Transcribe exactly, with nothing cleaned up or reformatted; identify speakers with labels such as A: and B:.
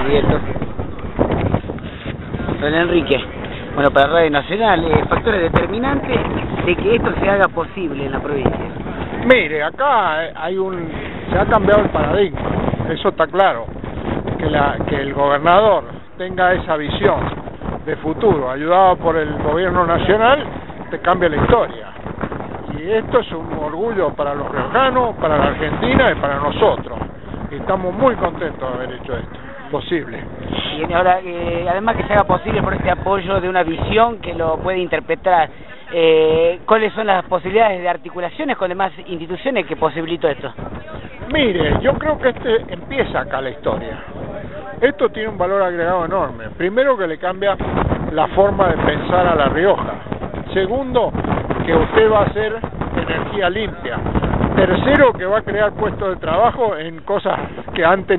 A: Cierto. Don Enrique, bueno, para Radio Nacional, eh, factores determinantes de que esto se haga posible en la provincia.
B: Mire, acá hay un, se ha cambiado el paradigma, eso está claro, que, la, que el gobernador tenga esa visión de futuro, ayudado por el gobierno nacional, te cambia la historia. Y esto es un orgullo para los riojanos, para la Argentina y para nosotros. Y estamos muy contentos de haber hecho esto posible.
A: Y ahora, eh, además que se haga posible por este apoyo de una visión que lo puede interpretar, eh, ¿cuáles son las posibilidades de articulaciones con demás instituciones que posibilitó esto?
B: Mire, yo creo que este empieza acá la historia. Esto tiene un valor agregado enorme. Primero, que le cambia la forma de pensar a La Rioja. Segundo, que usted va a hacer energía limpia. Tercero, que va a crear puestos de trabajo en cosas que antes